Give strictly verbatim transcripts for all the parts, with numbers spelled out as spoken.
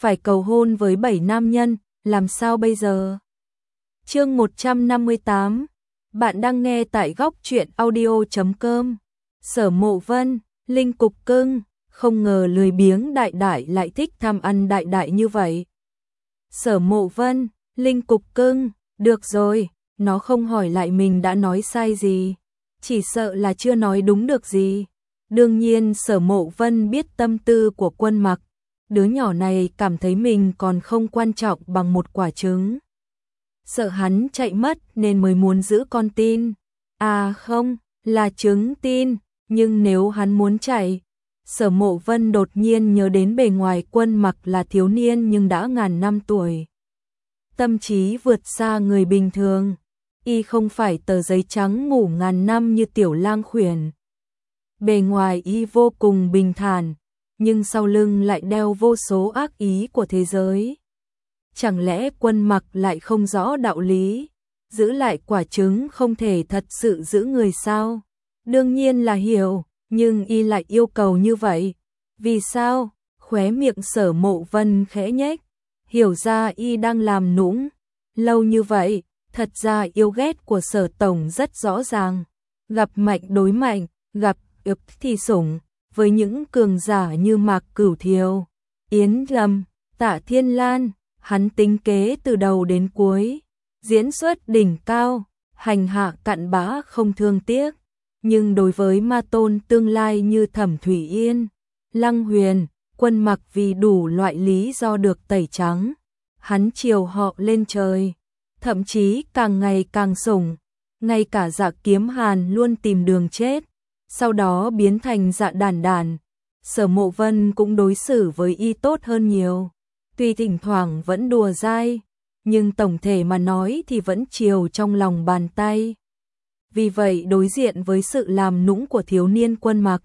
phải cầu hôn với bảy nam nhân, làm sao bây giờ? Chương một trăm năm mươi tám. Bạn đang nghe tại góc truyện audio chấm com. Sở Mộ Vân, Linh Cục Cưng, không ngờ lười biếng đại đại lại thích tham ăn đại đại như vậy. Sở Mộ Vân, Linh Cục Cưng, được rồi, nó không hỏi lại mình đã nói sai gì, chỉ sợ là chưa nói đúng được gì. Đương nhiên Sở Mộ Vân biết tâm tư của Quân Mặc, đứa nhỏ này cảm thấy mình còn không quan trọng bằng một quả trứng. Sợ hắn chạy mất nên mới muốn giữ con tin. À không, là trứng tin, nhưng nếu hắn muốn chạy. Sở Mộ Vân đột nhiên nhớ đến bề ngoài Quân Mặc là thiếu niên nhưng đã ngàn năm tuổi. Tâm trí vượt xa người bình thường, y không phải tờ giấy trắng ngủ ngàn năm như Tiểu Lang Khuyển. Bề ngoài y vô cùng bình thản, nhưng sau lưng lại đeo vô số ác ý của thế giới. Chẳng lẽ Quân Mặc lại không rõ đạo lý, giữ lại quả trứng không thể thật sự giữ người sao? Đương nhiên là hiểu, nhưng y lại yêu cầu như vậy. Vì sao? Khóe miệng Sở Mộ Vân khẽ nhếch, hiểu ra y đang làm nũng. Lâu như vậy, thật ra yêu ghét của Sở Tổng rất rõ ràng. Gặp mạnh đối mạnh, gặp ực thì sủng, với những cường giả như Mạc Cửu Thiều, Yến Lâm, Tạ Thiên Lan, hắn tính kế từ đầu đến cuối, diễn xuất đỉnh cao, hành hạ cặn bã không thương tiếc. Nhưng đối với ma tôn tương lai như Thẩm Thủy Yên, Lăng Huyền, Quân Mặc vì đủ loại lý do được tẩy trắng, hắn chiều họ lên trời, thậm chí càng ngày càng sủng, ngay cả Dạ Kiếm Hàn luôn tìm đường chết, sau đó biến thành Dạ Đản Đản. Sở Mộ Vân cũng đối xử với y tốt hơn nhiều, tuy thỉnh thoảng vẫn đùa dai, nhưng tổng thể mà nói thì vẫn chiều trong lòng bàn tay. Vì vậy đối diện với sự làm nũng của thiếu niên Quân Mặc,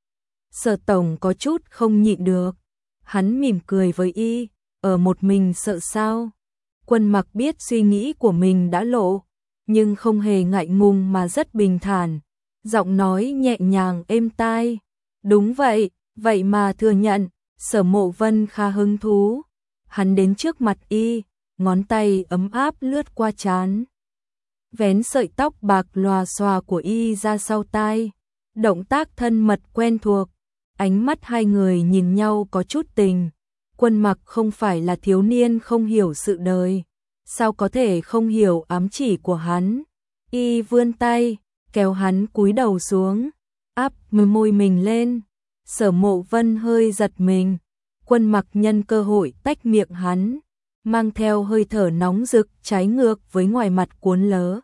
Sở Tổng có chút không nhịn được. Hắn mỉm cười với y, ở một mình sợ sao? Quân Mặc biết suy nghĩ của mình đã lộ, nhưng không hề ngại ngùng mà rất bình thản, giọng nói nhẹ nhàng êm tai. Đúng vậy, vậy mà thừa nhận. Sở Mộ Vân khá hứng thú. Hắn đến trước mặt y, ngón tay ấm áp lướt qua trán, vén sợi tóc bạc lòa xòa của y ra sau tai, động tác thân mật quen thuộc. Ánh mắt hai người nhìn nhau có chút tình. Quân Mặc không phải là thiếu niên không hiểu sự đời, sao có thể không hiểu ám chỉ của hắn. Y vươn tay, kéo hắn cúi đầu xuống, áp môi mình lên. Sở Mộ Vân hơi giật mình. Quân Mặc nhân cơ hội tách miệng hắn, mang theo hơi thở nóng rực trái ngược với ngoài mặt cuốn lớ.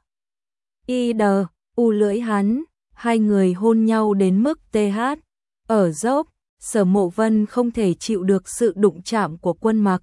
Y đờ, u lưỡi hắn, hai người hôn nhau đến mức tê hát. Ở dốc, Sở Mộ Vân không thể chịu được sự đụng chạm của Quân Mặc.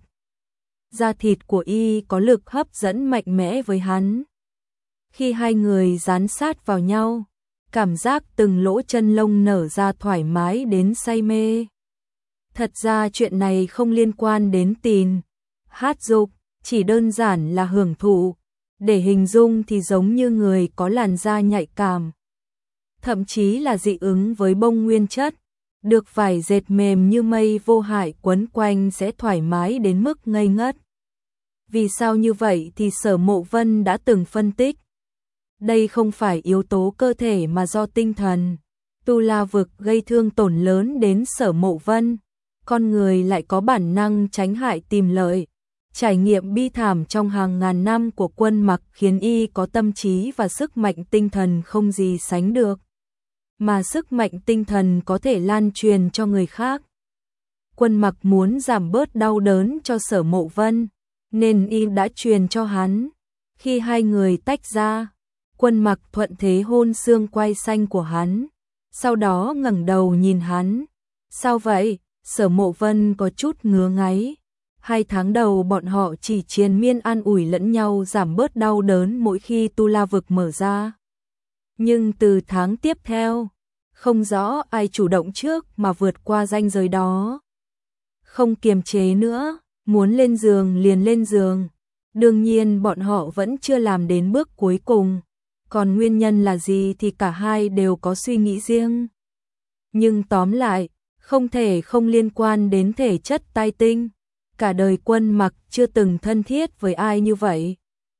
Da thịt của y có lực hấp dẫn mạnh mẽ với hắn. Khi hai người dán sát vào nhau, cảm giác từng lỗ chân lông nở ra thoải mái đến say mê. Thật ra chuyện này không liên quan đến tình, hát dục, chỉ đơn giản là hưởng thụ. Để hình dung thì giống như người có làn da nhạy cảm, thậm chí là dị ứng với bông nguyên chất, được vải dệt mềm như mây vô hại quấn quanh sẽ thoải mái đến mức ngây ngất. Vì sao như vậy thì Sở Mộ Vân đã từng phân tích. Đây không phải yếu tố cơ thể mà do tinh thần. Tu La vực gây thương tổn lớn đến Sở Mộ Vân, con người lại có bản năng tránh hại tìm lợi. Trải nghiệm bi thảm trong hàng ngàn năm của Quân Mặc khiến y có tâm trí và sức mạnh tinh thần không gì sánh được. Mà sức mạnh tinh thần có thể lan truyền cho người khác. Quân Mặc muốn giảm bớt đau đớn cho Sở Mộ Vân, nên y đã truyền cho hắn. Khi hai người tách ra, Quân Mặc thuận thế hôn xương quai xanh của hắn, sau đó ngẩng đầu nhìn hắn. Sao vậy? Sở Mộ Vân có chút ngứa ngáy. Hai tháng đầu bọn họ chỉ triền miên an ủi lẫn nhau giảm bớt đau đớn mỗi khi Tu La vực mở ra. Nhưng từ tháng tiếp theo, không rõ ai chủ động trước mà vượt qua ranh giới đó. Không kiềm chế nữa, muốn lên giường liền lên giường. Đương nhiên bọn họ vẫn chưa làm đến bước cuối cùng. Còn nguyên nhân là gì thì cả hai đều có suy nghĩ riêng. Nhưng tóm lại, không thể không liên quan đến thể chất tai tinh. cả đời Quân Mặc chưa từng thân thiết với ai như vậy.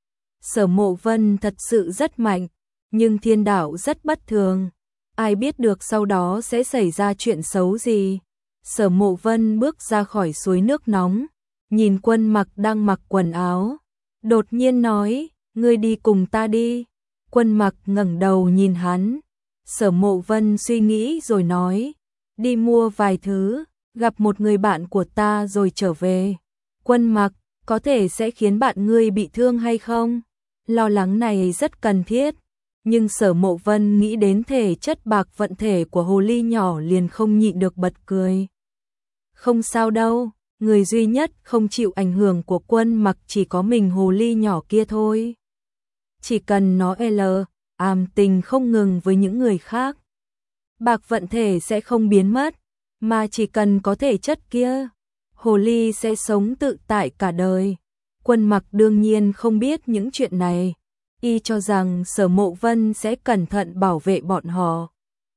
Sở Mộ Vân thật sự rất mạnh, nhưng thiên đạo rất bất thường. Ai biết được sau đó sẽ xảy ra chuyện xấu gì. Sở Mộ Vân bước ra khỏi suối nước nóng, nhìn Quân Mặc đang mặc quần áo. Đột nhiên nói, ngươi đi cùng ta đi. Quân Mặc ngẩng đầu nhìn hắn. Sở Mộ Vân suy nghĩ rồi nói, đi mua vài thứ, gặp một người bạn của ta rồi trở về. Quân Mặc, có thể sẽ khiến bạn ngươi bị thương hay không? Lo lắng này rất cần thiết. Nhưng Sở Mộ Vân nghĩ đến thể chất bạc vận thể của hồ ly nhỏ liền không nhịn được bật cười. Không sao đâu, người duy nhất không chịu ảnh hưởng của Quân Mặc chỉ có mình hồ ly nhỏ kia thôi. Chỉ cần nó L, àm tình không ngừng với những người khác, bạc vận thể sẽ không biến mất, mà chỉ cần có thể chất kia, hồ ly sẽ sống tự tại cả đời. Quân Mặc đương nhiên không biết những chuyện này. Y cho rằng Sở Mộ Vân sẽ cẩn thận bảo vệ bọn họ.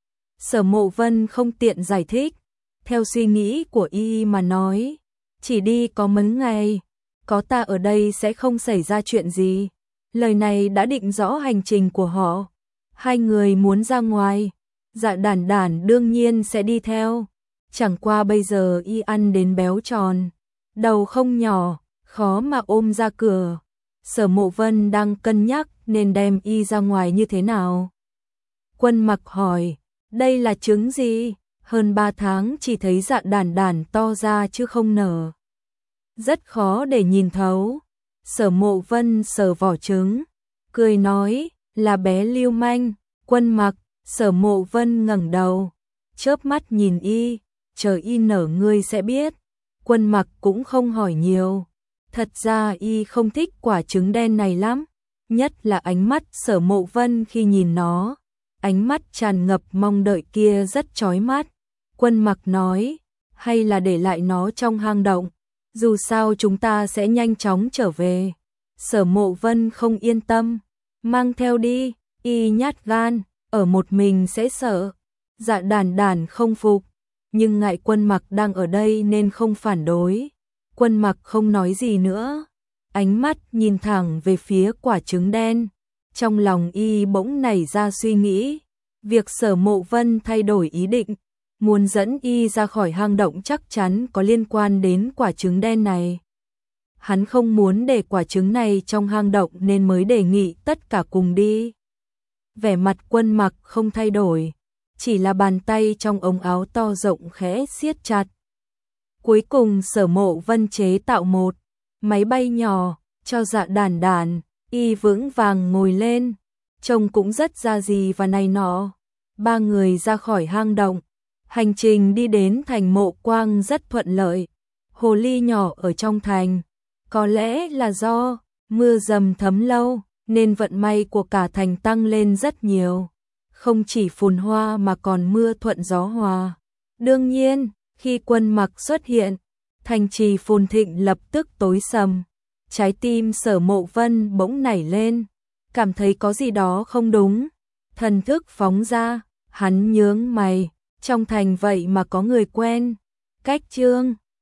Sở Mộ Vân không tiện giải thích. Theo suy nghĩ của Y mà nói, chỉ đi có mấy ngày, có ta ở đây sẽ không xảy ra chuyện gì. Lời này đã định rõ hành trình của họ. Hai người muốn ra ngoài, Dạ Đản Đản đương nhiên sẽ đi theo. Chẳng qua bây giờ Y ăn đến béo tròn, đầu không nhỏ, khó mà ôm ra cửa. Sở Mộ Vân đang cân nhắc nên đem Y ra ngoài như thế nào. Quân Mặc hỏi, đây là trứng gì? Hơn ba tháng chỉ thấy Dạ Đản Đản to ra chứ không nở. Rất khó để nhìn thấu. Sở Mộ Vân sờ vỏ trứng, cười nói, là bé lưu manh. Quân Mặc, Sở Mộ Vân ngẩng đầu, chớp mắt nhìn Y, chờ Y nở ngươi sẽ biết. Quân Mặc cũng không hỏi nhiều. Thật ra Y không thích quả trứng đen này lắm, nhất là ánh mắt Sở Mộ Vân khi nhìn nó. Ánh mắt tràn ngập mong đợi kia rất chói mắt. Quân Mặc nói, hay là để lại nó trong hang động, dù sao chúng ta sẽ nhanh chóng trở về. Sở Mộ Vân không yên tâm, mang theo đi. Y nhát gan, ở một mình sẽ sợ. Dạ Đản Đản không phục, nhưng ngại Quân Mặc đang ở đây nên không phản đối. Quân Mặc không nói gì nữa, ánh mắt nhìn thẳng về phía quả trứng đen. Trong lòng Y bỗng nảy ra suy nghĩ, việc Sở Mộ Vân thay đổi ý định, muốn dẫn Y ra khỏi hang động chắc chắn có liên quan đến quả trứng đen này. Hắn không muốn để quả trứng này trong hang động nên mới đề nghị tất cả cùng đi. Vẻ mặt Quân Mặc không thay đổi, chỉ là bàn tay trong ống áo to rộng khẽ siết chặt. Cuối cùng Sở Mộ Vân chế tạo một máy bay nhỏ cho Dạ Đản Đản. Y vững vàng ngồi lên, trông cũng rất ra gì và này nọ. Ba người ra khỏi hang động, hành trình đi đến thành Mộ Quang rất thuận lợi. Hồ ly nhỏ ở trong thành, có lẽ là do mưa dầm thấm lâu nên vận may của cả thành tăng lên rất nhiều. Không chỉ phồn hoa mà còn mưa thuận gió hòa. Đương nhiên, khi Quân Mặc xuất hiện, thành trì phồn thịnh lập tức tối sầm. Trái tim Sở Mộ Vân bỗng nảy lên, cảm thấy có gì đó không đúng. Thần thức phóng ra, hắn nhướng mày, trong thành vậy mà có người quen. Cách Trương